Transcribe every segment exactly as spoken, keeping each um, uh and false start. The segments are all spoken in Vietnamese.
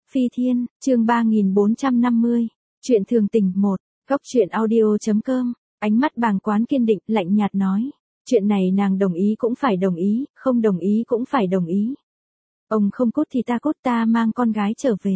Phi Thiên, chương ba nghìn bốn trăm năm mươi. Chuyện thường tình một. Góc truyện audio.com. Ánh mắt Bàng Quán kiên định, lạnh nhạt nói. Chuyện này nàng đồng ý cũng phải đồng ý, không đồng ý cũng phải đồng ý. Ông không cút thì ta cút, ta mang con gái trở về.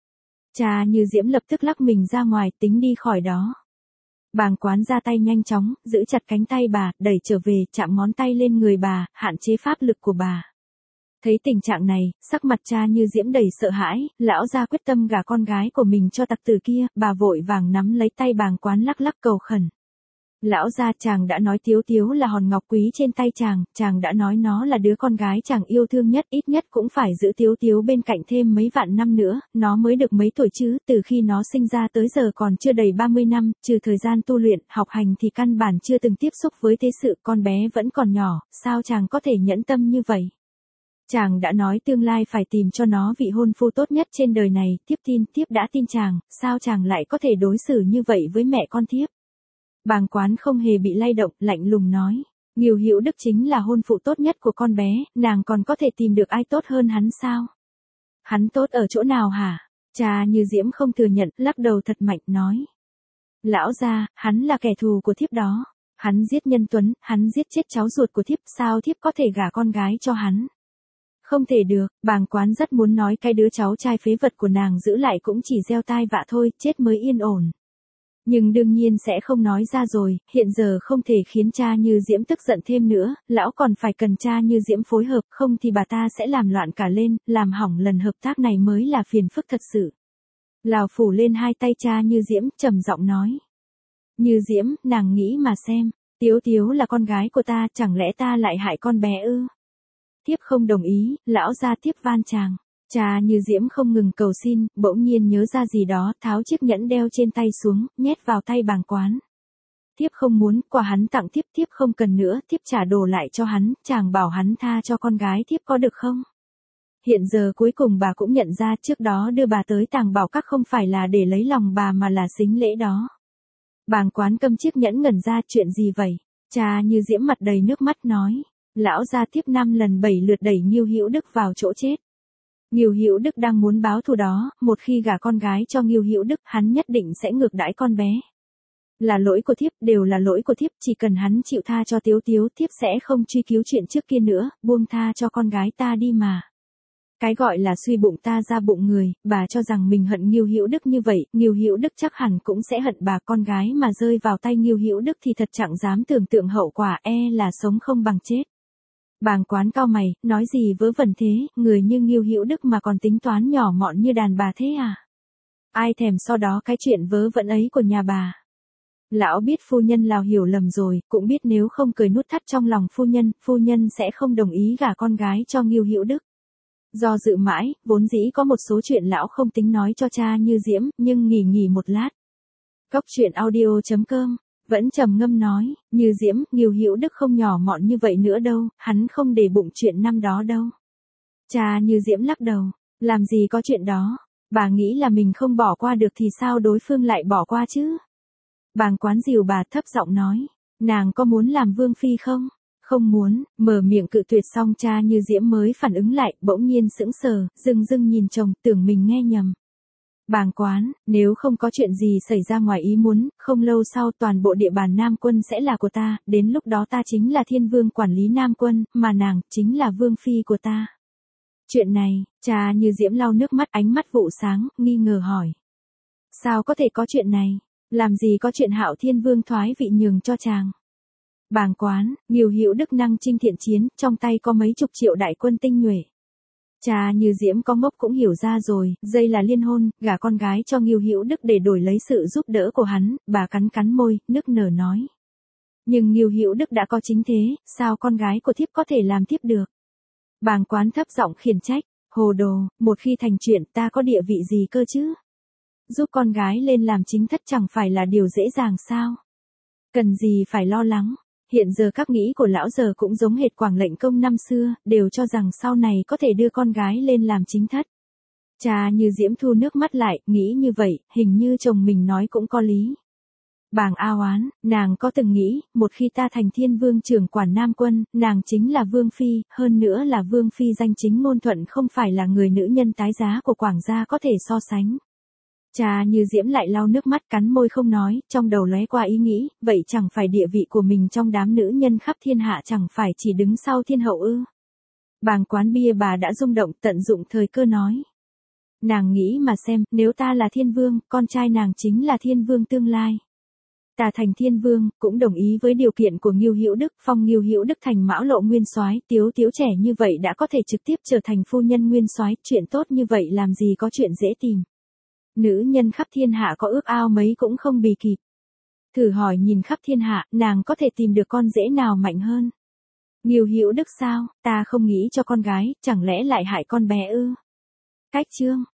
Cha Như Diễm lập tức lắc mình ra ngoài, tính đi khỏi đó. Bàng Quán ra tay nhanh chóng, giữ chặt cánh tay bà, đẩy trở về, chạm ngón tay lên người bà, hạn chế pháp lực của bà. Thấy tình trạng này, sắc mặt cha Như Diễm đầy sợ hãi, lão ra quyết tâm gả con gái của mình cho tặc tử kia, bà vội vàng nắm lấy tay Bàng Quán lắc lắc cầu khẩn. Lão gia, chàng đã nói Tiếu Tiếu là hòn ngọc quý trên tay chàng, chàng đã nói nó là đứa con gái chàng yêu thương nhất, ít nhất cũng phải giữ Tiếu Tiếu bên cạnh thêm mấy vạn năm nữa, nó mới được mấy tuổi chứ, từ khi nó sinh ra tới giờ còn chưa đầy ba mươi năm, trừ thời gian tu luyện, học hành thì căn bản chưa từng tiếp xúc với thế sự, con bé vẫn còn nhỏ, sao chàng có thể nhẫn tâm như vậy? Chàng đã nói tương lai phải tìm cho nó vị hôn phu tốt nhất trên đời này, tiếp tin, tiếp đã tin chàng, sao chàng lại có thể đối xử như vậy với mẹ con thiếp? Bàng Quán không hề bị lay động, lạnh lùng nói. Ngưu Hữu Đức chính là hôn phụ tốt nhất của con bé, nàng còn có thể tìm được ai tốt hơn hắn sao? Hắn tốt ở chỗ nào hả? Cha Như Diễm không thừa nhận, lắc đầu thật mạnh, nói. Lão gia, hắn là kẻ thù của thiếp đó. Hắn giết Nhân Tuấn, hắn giết chết cháu ruột của thiếp, sao thiếp có thể gả con gái cho hắn? Không thể được, Bàng Quán rất muốn nói cái đứa cháu trai phế vật của nàng giữ lại cũng chỉ gieo tai vạ thôi, chết mới yên ổn. Nhưng đương nhiên sẽ không nói ra rồi, hiện giờ không thể khiến cha Như Diễm tức giận thêm nữa, lão còn phải cần cha Như Diễm phối hợp, không thì bà ta sẽ làm loạn cả lên, làm hỏng lần hợp tác này mới là phiền phức thật sự. Lào phủ lên hai tay cha Như Diễm, trầm giọng nói. Như Diễm, nàng nghĩ mà xem, Tiếu Tiếu là con gái của ta, chẳng lẽ ta lại hại con bé ư? Thiếp không đồng ý, lão gia, thiếp van chàng. Cha Như Diễm không ngừng cầu xin, bỗng nhiên nhớ ra gì đó, tháo chiếc nhẫn đeo trên tay xuống, nhét vào tay Bàng Quán. Thiếp không muốn, quà hắn tặng thiếp, thiếp không cần nữa, thiếp trả đồ lại cho hắn, chàng bảo hắn tha cho con gái thiếp có được không? Hiện giờ cuối cùng bà cũng nhận ra, trước đó đưa bà tới Tàng Bảo Các không phải là để lấy lòng bà mà là sính lễ đó. Bàng Quán cầm chiếc nhẫn ngẩn ra, chuyện gì vậy? Cha Như Diễm mặt đầy nước mắt nói. Lão gia, thiếp năm lần bảy lượt đẩy Ngưu Hữu Đức vào chỗ chết. Ngưu Hữu Đức đang muốn báo thù đó, một khi gả con gái cho Ngưu Hữu Đức, hắn nhất định sẽ ngược đãi con bé. Là lỗi của thiếp, đều là lỗi của thiếp, chỉ cần hắn chịu tha cho Tiếu Tiếu, thiếp sẽ không truy cứu chuyện trước kia nữa, buông tha cho con gái ta đi mà. Cái gọi là suy bụng ta ra bụng người, bà cho rằng mình hận Ngưu Hữu Đức như vậy, Ngưu Hữu Đức chắc hẳn cũng sẽ hận bà, con gái mà rơi vào tay Ngưu Hữu Đức thì thật chẳng dám tưởng tượng hậu quả, e là sống không bằng chết. Bàng Quán cau mày, nói gì vớ vẩn thế, người như Ngưu Hữu Đức mà còn tính toán nhỏ mọn như đàn bà thế à? Ai thèm so đó cái chuyện vớ vẩn ấy của nhà bà. Lão biết phu nhân Lào hiểu lầm rồi, cũng biết nếu không cởi nút thắt trong lòng phu nhân, phu nhân sẽ không đồng ý gả con gái cho Ngưu Hữu Đức. Do dự mãi, vốn dĩ có một số chuyện lão không tính nói cho cha Như Diễm, nhưng nghỉ nghỉ một lát. Góc truyện audio.com. Vẫn trầm ngâm nói, Như Diễm, Ngưu Hữu Đức không nhỏ mọn như vậy nữa đâu, hắn không để bụng chuyện năm đó đâu. Cha Như Diễm lắc đầu, làm gì có chuyện đó, bà nghĩ là mình không bỏ qua được thì sao đối phương lại bỏ qua chứ? Bàng Quán dìu bà, thấp giọng nói, nàng có muốn làm vương phi không? Không muốn, mở miệng cự tuyệt xong cha Như Diễm mới phản ứng lại, bỗng nhiên sững sờ, dưng dưng nhìn chồng, tưởng mình nghe nhầm. Bàng Quán, nếu không có chuyện gì xảy ra ngoài ý muốn, không lâu sau toàn bộ địa bàn Nam Quân sẽ là của ta, đến lúc đó ta chính là thiên vương quản lý Nam Quân, mà nàng, chính là vương phi của ta. Chuyện này, cha Như Diễm lau nước mắt, ánh mắt vụ sáng, nghi ngờ hỏi. Sao có thể có chuyện này? Làm gì có chuyện Hạo Thiên Vương thoái vị nhường cho chàng? Bàng Quán, Ngưu Hữu Đức năng chinh thiện chiến, trong tay có mấy chục triệu đại quân tinh nhuệ. Cha Như Diễm có ngốc cũng hiểu ra rồi, dây là liên hôn, gả con gái cho Ngưu Hữu Đức để đổi lấy sự giúp đỡ của hắn, bà cắn cắn môi, nức nở nói. Nhưng Ngưu Hữu Đức đã có chính thế, sao con gái của thiếp có thể làm thiếp được? Bàng Quán thấp giọng khiển trách, hồ đồ, một khi thành chuyện ta có địa vị gì cơ chứ? Giúp con gái lên làm chính thất chẳng phải là điều dễ dàng sao? Cần gì phải lo lắng? Hiện giờ các nghĩ của lão giờ cũng giống hệt Quảng Lệnh Công năm xưa, đều cho rằng sau này có thể đưa con gái lên làm chính thất. Cha Như Diễm thu nước mắt lại, nghĩ như vậy, hình như chồng mình nói cũng có lý. Bàng A Oán, nàng có từng nghĩ, một khi ta thành thiên vương trưởng quản Nam Quân, nàng chính là vương phi, hơn nữa là vương phi danh chính ngôn thuận, không phải là người nữ nhân tái giá của Quảng gia có thể so sánh. Cha Như Diễm lại lau nước mắt, cắn môi không nói, trong đầu lóe qua ý nghĩ, vậy chẳng phải địa vị của mình trong đám nữ nhân khắp thiên hạ chẳng phải chỉ đứng sau thiên hậu ư? Bàng Quán Bia bà đã rung động, tận dụng thời cơ nói. Nàng nghĩ mà xem, nếu ta là thiên vương, con trai nàng chính là thiên vương tương lai. Ta thành thiên vương, cũng đồng ý với điều kiện của Ngưu Hữu Đức, phong Ngưu Hữu Đức thành Mão Lộ nguyên soái, Tiếu Tiếu trẻ như vậy đã có thể trực tiếp trở thành phu nhân nguyên soái, chuyện tốt như vậy làm gì có chuyện dễ tìm. Nữ nhân khắp thiên hạ có ước ao mấy cũng không bì kịp. Thử hỏi nhìn khắp thiên hạ, nàng có thể tìm được con rể nào mạnh hơn? Ngưu Hữu Đức sao, ta không nghĩ cho con gái, chẳng lẽ lại hại con bé ư? Cách chương